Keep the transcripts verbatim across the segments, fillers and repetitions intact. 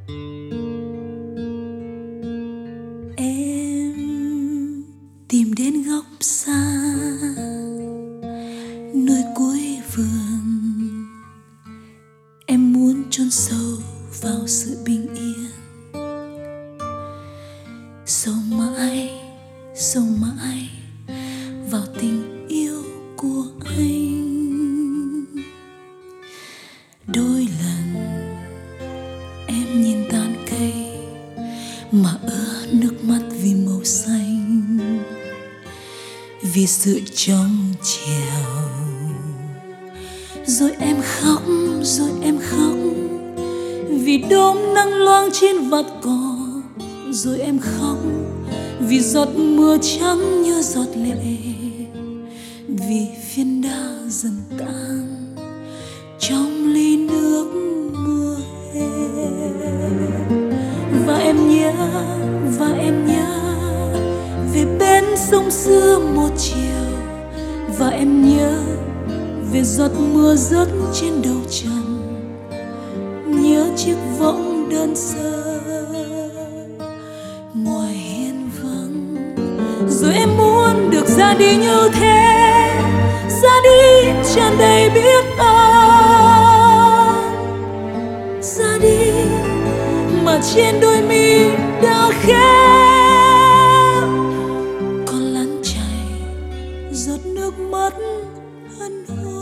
Em tìm đến góc xa nơi cuối vườn, em muốn chôn sâu vào sự bình yên, sâu mãi sâu mãi vào tình yêu của anh. Đôi lần em nhìn tán cây mà ứa nước mắt vì màu xanh, vì sự trong trèo. Rồi em khóc, rồi em khóc vì đốm nắng loang trên vạt cỏ. Rồi em khóc vì giọt mưa trắng như giọt lệ, vì phiến đá dần tan trong ly nước mùa hè. Và em nhớ, và em nhớ về bên sông xưa một chiều. Và em nhớ về giọt mưa rớt trên đầu trần, nhớ chiếc võng đơn sơ ngoài hiên vắng. Rồi em muốn được ra đi như thế, ra đi tràn đầy biết ơn, ra đi mà trên đôi mi đã khép còn lăn chảy giọt nước mắt hân hoan.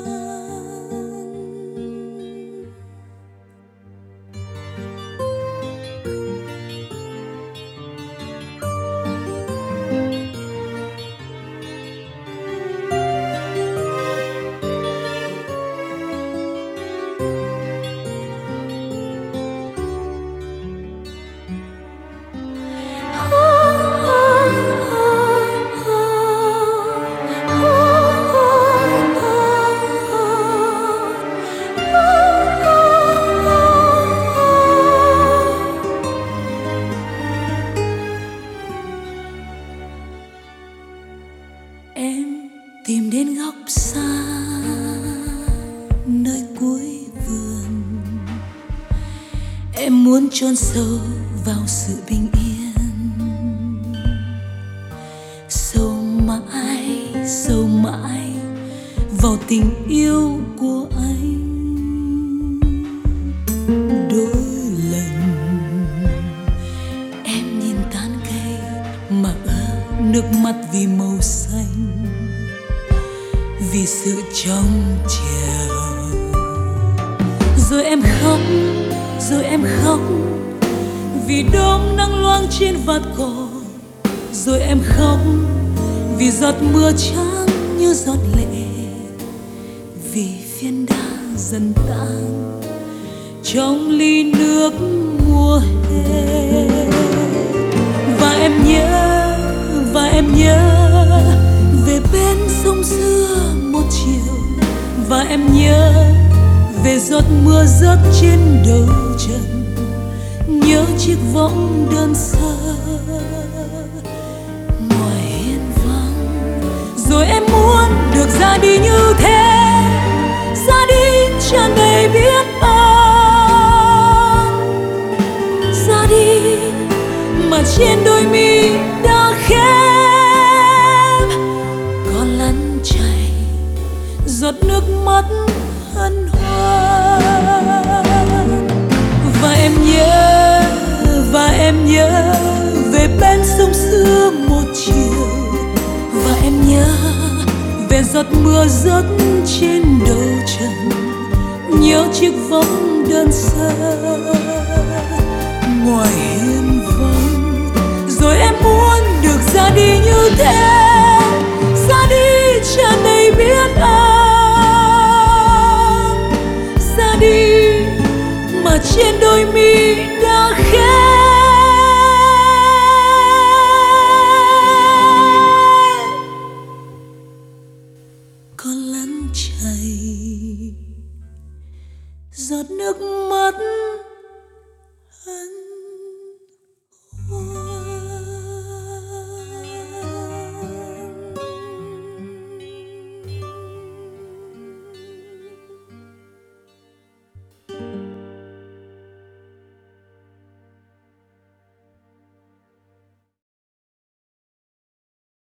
Em tìm đến góc xa nơi cuối vườn, em muốn chôn sâu vào sự bình yên, sâu mãi sâu mãi vào tình yêu của anh. Đôi lần em nhìn tán cây mà ứa nước mắt vì màu xanh, vì sự trong trèo. Rồi em khóc, rồi em khóc vì đốm nắng loang trên vạt cỏ. Rồi em khóc vì giọt mưa trắng như giọt lệ, vì phiến đá dần tan trong ly nước mùa hè. Và em nhớ, và em nhớ về bên sông xưa một chiều. Và em nhớ về giọt mưa rớt trên đầu trần, nhớ chiếc võng đơn sơ ngoài hiên vắng. Rồi em muốn được ra đi như thế, ra đi tràn đầy biết ơn, ra đi mà trên đôi mi đã khép còn lăn chảy giọt nước mắt hân hoan. Và em nhớ, và em nhớ về bên sông xưa một chiều. Và em nhớ về giọt mưa rớt trên đầu trần, nhớ chiếc võng đơn sơ ngoài hiên vắng. Rồi em muốn được ra đi như thế, ra đi tràn đầy biết ơn, ra đi mà trên đôi mi